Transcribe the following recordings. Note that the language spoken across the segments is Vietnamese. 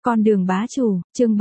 Con đường bá chủ, chương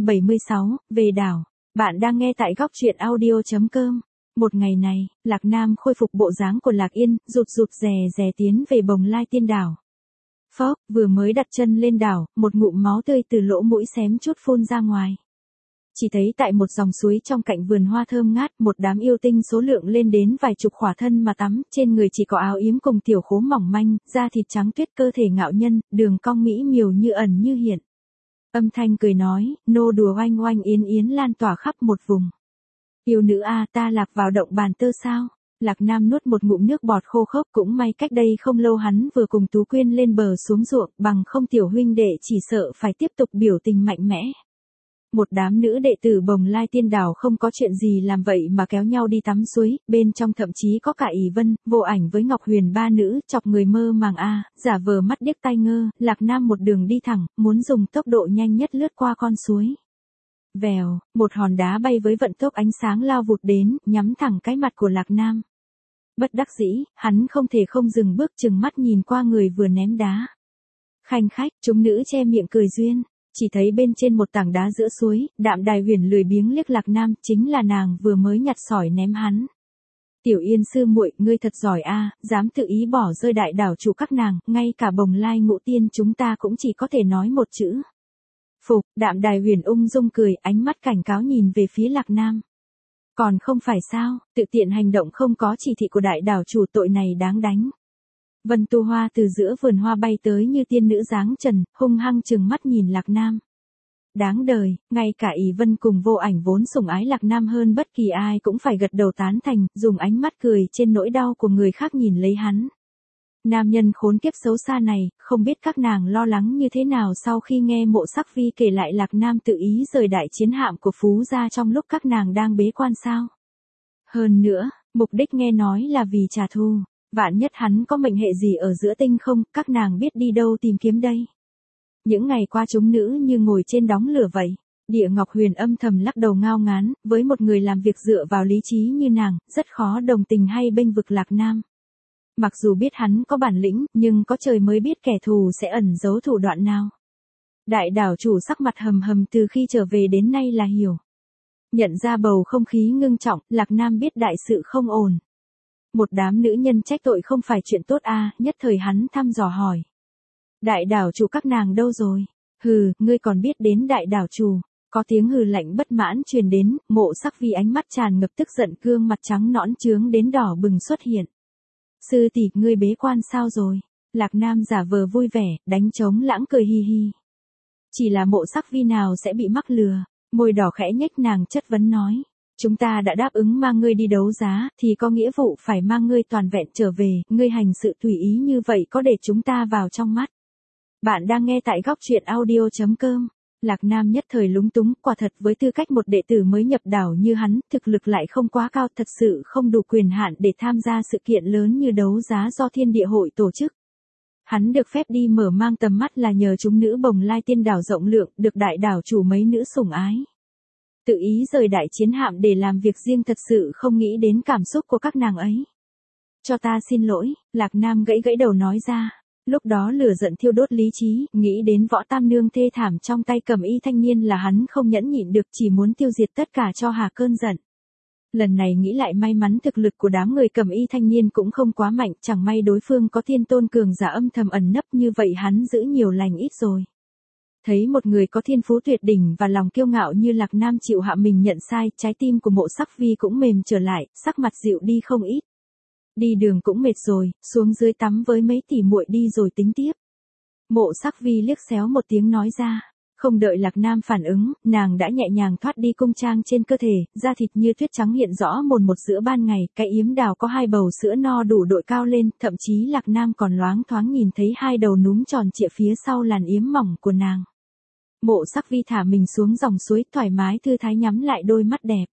776, về đảo. Bạn đang nghe tại góc truyện audio.com. Một ngày này, Lạc Nam khôi phục bộ dáng của Lạc Yên, rụt rụt rè rè tiến về Bồng Lai Tiên đảo. Phốc, vừa mới đặt chân lên đảo, một ngụm máu tươi từ lỗ mũi xém chút phun ra ngoài. Chỉ thấy tại một dòng suối trong cạnh vườn hoa thơm ngát, một đám yêu tinh số lượng lên đến vài chục khỏa thân mà tắm, trên người chỉ có áo yếm cùng tiểu khố mỏng manh, da thịt trắng tuyết, cơ thể ngạo nhân, đường cong mỹ miều như ẩn như hiện. Âm thanh cười nói, nô đùa oanh oanh yến yến lan tỏa khắp một vùng. Yêu nữ a, ta lạc vào động bàn tơ sao? Lạc Nam nuốt một ngụm nước bọt khô khốc, cũng may cách đây không lâu hắn vừa cùng Tú Quyên lên bờ xuống ruộng, bằng không tiểu huynh đệ chỉ sợ phải tiếp tục biểu tình mạnh mẽ. Một đám nữ đệ tử Bồng Lai Tiên đảo không có chuyện gì làm vậy mà kéo nhau đi tắm suối, bên trong thậm chí có cả Ỷ Vân, Vô Ảnh với Ngọc Huyền, ba nữ chọc người mơ màng a, giả vờ mắt điếc tai ngơ. Lạc Nam một đường đi thẳng, muốn dùng tốc độ nhanh nhất lướt qua con suối. Vèo, một hòn đá bay với vận tốc ánh sáng lao vụt đến, nhắm thẳng cái mặt của Lạc Nam. Bất đắc dĩ, hắn không thể không dừng bước, chừng mắt nhìn qua người vừa ném đá. Khanh khách, chúng nữ che miệng cười duyên. Chỉ thấy bên trên một tảng đá giữa suối, Đạm Đài Huyền lười biếng liếc Lạc Nam, chính là nàng vừa mới nhặt sỏi ném hắn. Tiểu Yên sư muội, ngươi thật giỏi a, dám tự ý bỏ rơi đại đảo chủ các nàng, ngay cả Bồng Lai Ngũ Tiên chúng ta cũng chỉ có thể nói một chữ. Phục, Đạm Đài Huyền ung dung cười, ánh mắt cảnh cáo nhìn về phía Lạc Nam. Còn không phải sao, tự tiện hành động không có chỉ thị của đại đảo chủ, tội này đáng đánh. Vân Tu Hoa từ giữa vườn hoa bay tới như tiên nữ dáng trần, hung hăng trừng mắt nhìn Lạc Nam. Đáng đời, ngay cả Ỷ Vân cùng Vô Ảnh vốn sủng ái Lạc Nam hơn bất kỳ ai cũng phải gật đầu tán thành, dùng ánh mắt cười trên nỗi đau của người khác nhìn lấy hắn. Nam nhân khốn kiếp xấu xa này, không biết các nàng lo lắng như thế nào sau khi nghe Mộ Sắc Vi kể lại Lạc Nam tự ý rời đại chiến hạm của Phú gia trong lúc các nàng đang bế quan sao. Hơn nữa, mục đích nghe nói là vì trả thù. Vạn nhất hắn có mệnh hệ gì ở giữa tinh không, các nàng biết đi đâu tìm kiếm đây. Những ngày qua chúng nữ như ngồi trên đống lửa vậy. Địa Ngọc Huyền âm thầm lắc đầu ngao ngán, với một người làm việc dựa vào lý trí như nàng, rất khó đồng tình hay bênh vực Lạc Nam. Mặc dù biết hắn có bản lĩnh, nhưng có trời mới biết kẻ thù sẽ ẩn giấu thủ đoạn nào. Đại đảo chủ sắc mặt hầm hầm từ khi trở về đến nay là hiểu. Nhận ra bầu không khí ngưng trọng, Lạc Nam biết đại sự không ổn. Một đám nữ nhân trách tội không phải chuyện tốt a, nhất thời hắn thăm dò hỏi. Đại đảo chủ các nàng đâu rồi? Hừ, ngươi còn biết đến đại đảo chủ? Có tiếng hừ lạnh bất mãn truyền đến, Mộ Sắc Vi ánh mắt tràn ngập tức giận, gương mặt trắng nõn chướng đến đỏ bừng xuất hiện. Sư tỷ, ngươi bế quan sao rồi? Lạc Nam giả vờ vui vẻ, đánh trống lãng cười hi hi. Chỉ là Mộ Sắc Vi nào sẽ bị mắc lừa, môi đỏ khẽ nhếch, nàng chất vấn nói. Chúng ta đã đáp ứng mang ngươi đi đấu giá, thì có nghĩa vụ phải mang ngươi toàn vẹn trở về, ngươi hành sự tùy ý như vậy có để chúng ta vào trong mắt. Bạn đang nghe tại góc truyện audio.com. Lạc Nam nhất thời lúng túng, quả thật với tư cách một đệ tử mới nhập đảo như hắn, thực lực lại không quá cao, thật sự không đủ quyền hạn để tham gia sự kiện lớn như đấu giá do Thiên Địa Hội tổ chức. Hắn được phép đi mở mang tầm mắt là nhờ chúng nữ Bồng Lai Tiên đảo rộng lượng, được đại đảo chủ mấy nữ sủng ái. Tự ý rời đại chiến hạm để làm việc riêng, thật sự không nghĩ đến cảm xúc của các nàng ấy. Cho ta xin lỗi, Lạc Nam gãy gãy đầu nói ra. Lúc đó lửa giận thiêu đốt lý trí, nghĩ đến Võ Tam Nương thê thảm trong tay Cầm Y thanh niên là hắn không nhẫn nhịn được, chỉ muốn tiêu diệt tất cả cho hà cơn giận. Lần này nghĩ lại may mắn thực lực của đám người Cầm Y thanh niên cũng không quá mạnh, chẳng may đối phương có thiên tôn cường giả âm thầm ẩn nấp, như vậy hắn giữ nhiều lành ít rồi. Thấy một người có thiên phú tuyệt đỉnh và lòng kiêu ngạo như Lạc Nam chịu hạ mình nhận sai, trái tim của Mộ Sắc Vi cũng mềm trở lại, sắc mặt dịu đi không ít. Đi đường cũng mệt rồi, xuống dưới tắm với mấy tỷ muội đi rồi tính tiếp. Mộ Sắc Vi liếc xéo một tiếng nói ra. Không đợi Lạc Nam phản ứng, nàng đã nhẹ nhàng thoát đi cung trang trên cơ thể, da thịt như tuyết trắng hiện rõ mồn một giữa ban ngày, cái yếm đào có hai bầu sữa no đủ đội cao lên, thậm chí Lạc Nam còn loáng thoáng nhìn thấy hai đầu núm tròn trịa phía sau làn yếm mỏng của nàng. Mộ Sắc Vi thả mình xuống dòng suối, thoải mái thư thái nhắm lại đôi mắt đẹp.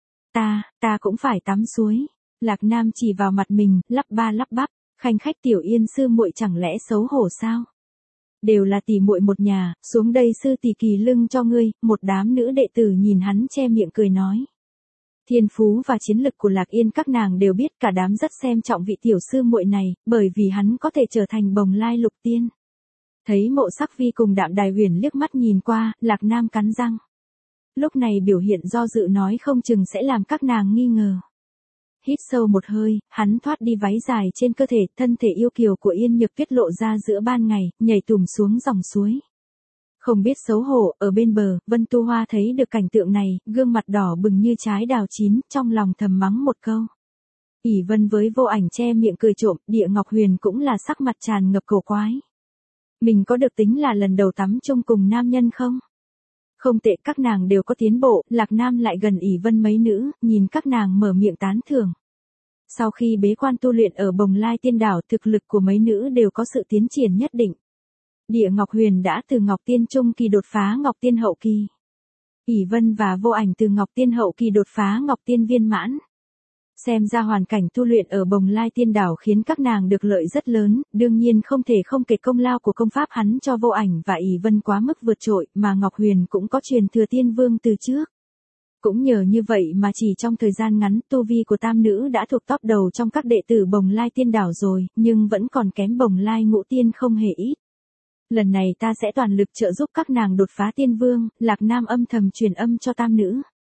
Ta cũng phải tắm suối. Lạc Nam chỉ vào mặt mình, lắp ba lắp bắp, khanh khách, Tiểu Yên sư muội chẳng lẽ xấu hổ sao? Đều là tỷ muội một nhà, xuống đây sư tỷ kỳ lưng cho ngươi. Một đám nữ đệ tử nhìn hắn che miệng cười nói. Thiên phú và chiến lực của Lạc Yên các nàng đều biết, cả đám rất xem trọng vị tiểu sư muội này, bởi vì hắn có thể trở thành Bồng Lai Lục Tiên. Thấy Mộ Sắc Vi cùng Đạm Đài Huyền liếc mắt nhìn qua, Lạc Nam cắn răng. Lúc này biểu hiện do dự nói không chừng sẽ làm các nàng nghi ngờ. Hít sâu một hơi, hắn thoát đi váy dài trên cơ thể, thân thể yêu kiều của Yên Nhược Tuyết lộ ra giữa ban ngày, nhảy tùm xuống dòng suối. Không biết xấu hổ, ở bên bờ, Vân Tu Hoa thấy được cảnh tượng này, gương mặt đỏ bừng như trái đào chín, trong lòng thầm mắng một câu. ỷ Vân với Vô Ảnh che miệng cười trộm, Địa Ngọc Huyền cũng là sắc mặt tràn ngập cổ quái. Mình có được tính là lần đầu tắm chung cùng nam nhân không? Không tệ, các nàng đều có tiến bộ, Lạc Nam lại gần ỷ Vân mấy nữ, nhìn các nàng mở miệng tán thưởng. Sau khi bế quan tu luyện ở Bồng Lai Tiên Đảo, thực lực của mấy nữ đều có sự tiến triển nhất định. Địa Ngọc Huyền đã từ Ngọc Tiên Trung kỳ đột phá Ngọc Tiên Hậu kỳ. ỷ Vân và Vô Ảnh từ Ngọc Tiên Hậu kỳ đột phá Ngọc Tiên Viên mãn. Xem ra hoàn cảnh tu luyện ở Bồng Lai Tiên Đảo khiến các nàng được lợi rất lớn, đương nhiên không thể không kể công lao của công pháp hắn cho Vô Ảnh và ỷ Vân quá mức vượt trội, mà Ngọc Huyền cũng có truyền thừa Tiên Vương từ trước. Cũng nhờ như vậy mà chỉ trong thời gian ngắn, tu vi của tam nữ đã thuộc top đầu trong các đệ tử Bồng Lai Tiên Đảo rồi, nhưng vẫn còn kém Bồng Lai Ngũ Tiên không hề ít. Lần này ta sẽ toàn lực trợ giúp các nàng đột phá Tiên Vương, Lạc Nam âm thầm truyền âm cho tam nữ.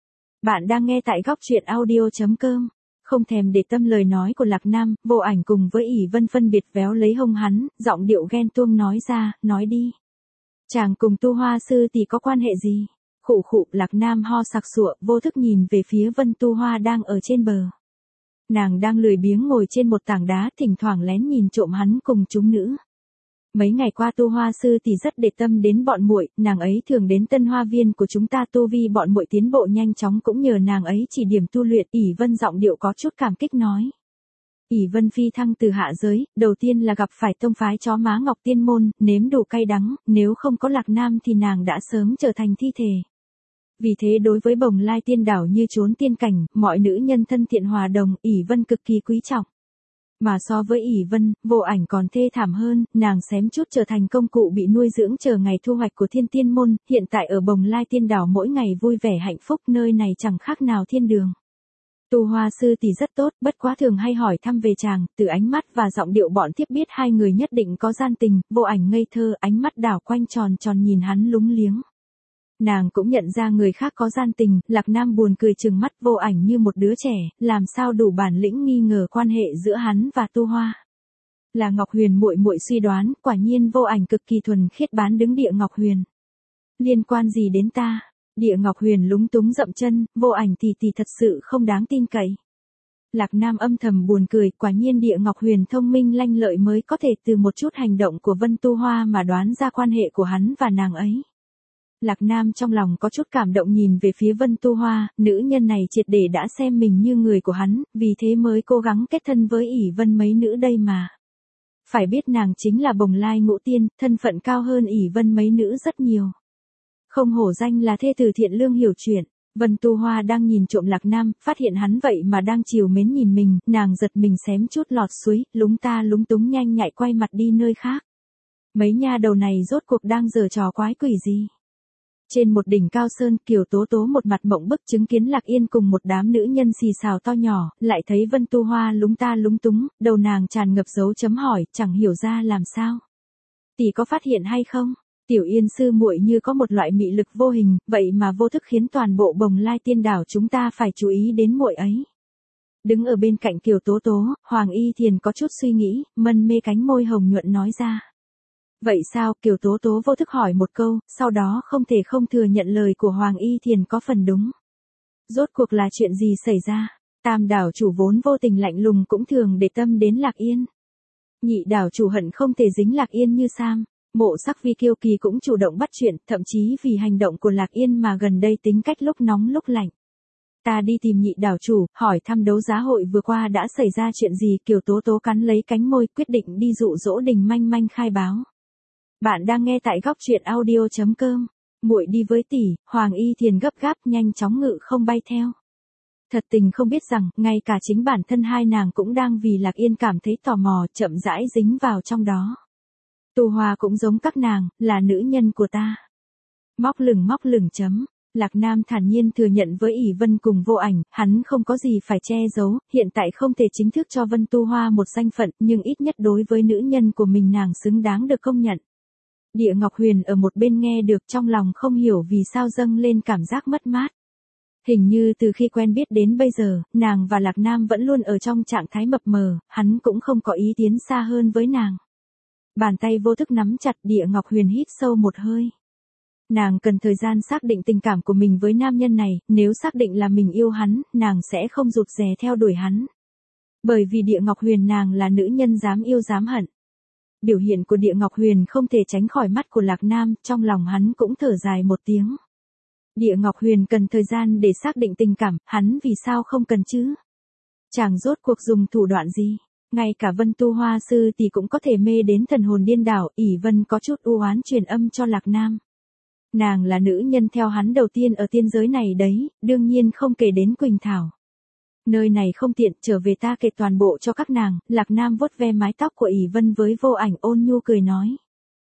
Bạn đang nghe tại góc truyện audio.com. Không thèm để tâm lời nói của Lạc Nam, Vô Ảnh cùng với ỷ Vân phân biệt véo lấy hông hắn, giọng điệu ghen tuông nói ra, nói đi. Chàng cùng Tu Hoa sư tỷ có quan hệ gì? Khụ khụ, Lạc Nam ho sặc sụa, vô thức nhìn về phía Vân Tu Hoa đang ở trên bờ. Nàng đang lười biếng ngồi trên một tảng đá, thỉnh thoảng lén nhìn trộm hắn cùng chúng nữ. Mấy ngày qua Tu Hoa sư tỷ rất để tâm đến bọn muội, nàng ấy thường đến Tân Hoa viên của chúng ta, tu vi bọn muội tiến bộ nhanh chóng cũng nhờ nàng ấy chỉ điểm tu luyện. ỷ Vân giọng điệu có chút cảm kích nói. ỷ Vân phi thăng từ hạ giới, đầu tiên là gặp phải tông phái chó má Ngọc Tiên môn, nếm đủ cay đắng, nếu không có Lạc Nam thì nàng đã sớm trở thành thi thể. Vì thế đối với Bồng Lai Tiên Đảo như trốn tiên cảnh, mọi nữ nhân thân thiện hòa đồng, ỷ Vân cực kỳ quý trọng. Mà so với ỷ Vân, Vô Ảnh còn thê thảm hơn, nàng xém chút trở thành công cụ bị nuôi dưỡng chờ ngày thu hoạch của Thiên Tiên môn, hiện tại ở Bồng Lai Tiên Đảo mỗi ngày vui vẻ hạnh phúc, nơi này chẳng khác nào thiên đường. Tu Hoa sư tỷ rất tốt, bất quá thường hay hỏi thăm về chàng, từ ánh mắt và giọng điệu bọn thiếp biết hai người nhất định có gian tình. Vô Ảnh ngây thơ, ánh mắt đảo quanh tròn tròn nhìn hắn lúng liếng. Nàng cũng nhận ra người khác có gian tình, Lạc Nam buồn cười trừng mắt Vô Ảnh như một đứa trẻ, làm sao đủ bản lĩnh nghi ngờ quan hệ giữa hắn và Tu Hoa. Là Ngọc Huyền muội muội suy đoán, quả nhiên Vô Ảnh cực kỳ thuần khiết bán đứng Địa Ngọc Huyền. Liên quan gì đến ta? Địa Ngọc Huyền lúng túng dậm chân, Vô Ảnh tỷ thật sự không đáng tin cậy. Lạc Nam âm thầm buồn cười, quả nhiên Địa Ngọc Huyền thông minh lanh lợi mới có thể từ một chút hành động của Vân Tu Hoa mà đoán ra quan hệ của hắn và nàng ấy. Lạc Nam trong lòng có chút cảm động nhìn về phía Vân Tu Hoa, nữ nhân này triệt để đã xem mình như người của hắn, vì thế mới cố gắng kết thân với ỷ Vân mấy nữ đây mà. Phải biết nàng chính là Bồng Lai Ngũ Tiên, thân phận cao hơn ỷ Vân mấy nữ rất nhiều. Không hổ danh là thê tử thiện lương hiểu chuyện. Vân Tu Hoa đang nhìn trộm Lạc Nam, phát hiện hắn vậy mà đang chiều mến nhìn mình, nàng giật mình xém chút lọt suối, lúng ta lúng túng nhanh nhạy quay mặt đi nơi khác. Mấy nha đầu này rốt cuộc đang giở trò quái quỷ gì? Trên một đỉnh cao sơn, Kiều Tố Tố một mặt mộng bức chứng kiến Lạc Yên cùng một đám nữ nhân xì xào to nhỏ, lại thấy Vân Tu Hoa lúng ta lúng túng, đầu nàng tràn ngập dấu chấm hỏi, chẳng hiểu ra làm sao. Tỷ có phát hiện hay không? Tiểu Yên sư muội như có một loại mị lực vô hình, vậy mà vô thức khiến toàn bộ Bồng Lai Tiên Đảo chúng ta phải chú ý đến muội ấy. Đứng ở bên cạnh Kiều Tố Tố, Hoàng Y Thiền có chút suy nghĩ, mân mê cánh môi hồng nhuận nói ra. Vậy sao? Kiều Tố Tố vô thức hỏi một câu, sau đó không thể không thừa nhận lời của Hoàng Y Thiền có phần đúng. Rốt cuộc là chuyện gì xảy ra? Tam đảo chủ vốn vô tình lạnh lùng cũng thường để tâm đến Lạc Yên. Nhị đảo chủ hận không thể dính Lạc Yên như Sam. Mộ Sắc Vi kiêu kỳ cũng chủ động bắt chuyện, thậm chí vì hành động của Lạc Yên mà gần đây tính cách lúc nóng lúc lạnh. Ta đi tìm nhị đảo chủ, hỏi thăm đấu giá hội vừa qua đã xảy ra chuyện gì. Kiều Tố Tố cắn lấy cánh môi, quyết định đi dụ dỗ Đình Manh Manh khai báo. Bạn đang nghe tại góc truyện audio.com. Muội đi với tỷ. Hoàng Y Thiền gấp gáp nhanh chóng ngự không bay theo. Thật tình không biết rằng, ngay cả chính bản thân hai nàng cũng đang vì Lạc Yên cảm thấy tò mò, chậm rãi dính vào trong đó. Tu Hoa cũng giống các nàng, là nữ nhân của ta. Móc lửng chấm. Lạc Nam thản nhiên thừa nhận với ỷ Vân cùng Vô Ảnh, hắn không có gì phải che giấu, hiện tại không thể chính thức cho Vân Tu Hoa một danh phận, nhưng ít nhất đối với nữ nhân của mình nàng xứng đáng được công nhận. Địa Ngọc Huyền ở một bên nghe được trong lòng không hiểu vì sao dâng lên cảm giác mất mát. Hình như từ khi quen biết đến bây giờ, nàng và Lạc Nam vẫn luôn ở trong trạng thái mập mờ, hắn cũng không có ý tiến xa hơn với nàng. Bàn tay vô thức nắm chặt, Địa Ngọc Huyền hít sâu một hơi. Nàng cần thời gian xác định tình cảm của mình với nam nhân này, nếu xác định là mình yêu hắn, nàng sẽ không rụt rè theo đuổi hắn. Bởi vì Địa Ngọc Huyền nàng là nữ nhân dám yêu dám hận. Biểu hiện của Địa Ngọc Huyền không thể tránh khỏi mắt của Lạc Nam, trong lòng hắn cũng thở dài một tiếng. Địa Ngọc Huyền cần thời gian để xác định tình cảm, hắn vì sao không cần chứ? Chàng rốt cuộc dùng thủ đoạn gì? Ngay cả Vân Tu Hoa Sư thì cũng có thể mê đến thần hồn điên đảo, ỷ Vân có chút u oán truyền âm cho Lạc Nam. Nàng là nữ nhân theo hắn đầu tiên ở tiên giới này đấy, đương nhiên không kể đến Quỳnh Thảo. Nơi này không tiện, trở về ta kể toàn bộ cho các nàng. Lạc Nam vuốt ve mái tóc của ỷ Vân với Vô Ảnh, ôn nhu cười nói.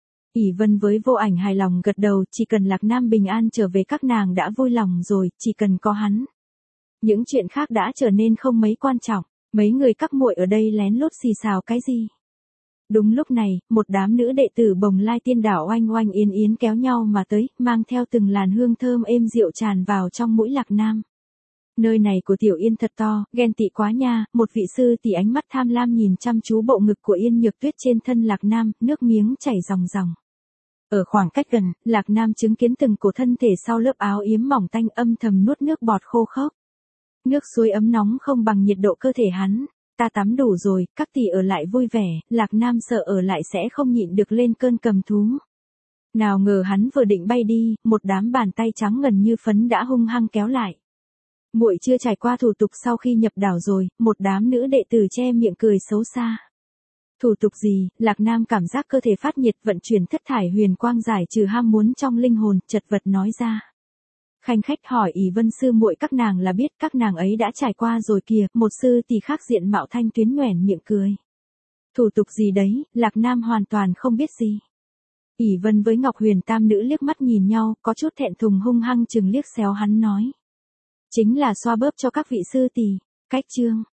ỷ Vân với Vô Ảnh hài lòng gật đầu, chỉ cần Lạc Nam bình an trở về các nàng đã vui lòng rồi, chỉ cần có hắn. Những chuyện khác đã trở nên không mấy quan trọng, mấy người các muội ở đây lén lút xì xào cái gì. Đúng lúc này, một đám nữ đệ tử Bồng Lai Tiên Đảo oanh oanh yến yến kéo nhau mà tới, mang theo từng làn hương thơm êm dịu tràn vào trong mũi Lạc Nam. Nơi này của Tiểu Yên thật to, ghen tị quá nha, một vị sư tỷ ánh mắt tham lam nhìn chăm chú bộ ngực của Yên Nhược Tuyết trên thân Lạc Nam, nước miếng chảy ròng ròng. Ở khoảng cách gần, Lạc Nam chứng kiến từng cổ thân thể sau lớp áo yếm mỏng tanh, âm thầm nuốt nước bọt khô khốc. Nước suối ấm nóng không bằng nhiệt độ cơ thể hắn. Ta tắm đủ rồi, các tỷ ở lại vui vẻ. Lạc Nam sợ ở lại sẽ không nhịn được lên cơn cầm thú. Nào ngờ hắn vừa định bay đi, một đám bàn tay trắng ngần như phấn đã hung hăng kéo lại. Muội chưa trải qua thủ tục sau khi nhập đảo rồi, một đám nữ đệ tử che miệng cười xấu xa. Thủ tục gì? Lạc Nam cảm giác cơ thể phát nhiệt, vận chuyển thất thải huyền quang giải trừ ham muốn trong linh hồn, chật vật nói ra. Khanh khách hỏi ỷ Vân sư muội các nàng là biết, các nàng ấy đã trải qua rồi kìa. Một sư tỷ khác diện mạo thanh tuyến nhoẻn miệng cười. Thủ tục gì đấy? Lạc Nam hoàn toàn không biết gì. ỷ Vân với Ngọc Huyền tam nữ liếc mắt nhìn nhau, có chút thẹn thùng, hung hăng chừng liếc xéo hắn nói. Chính là xoa bóp cho các vị sư tỷ. Cách chương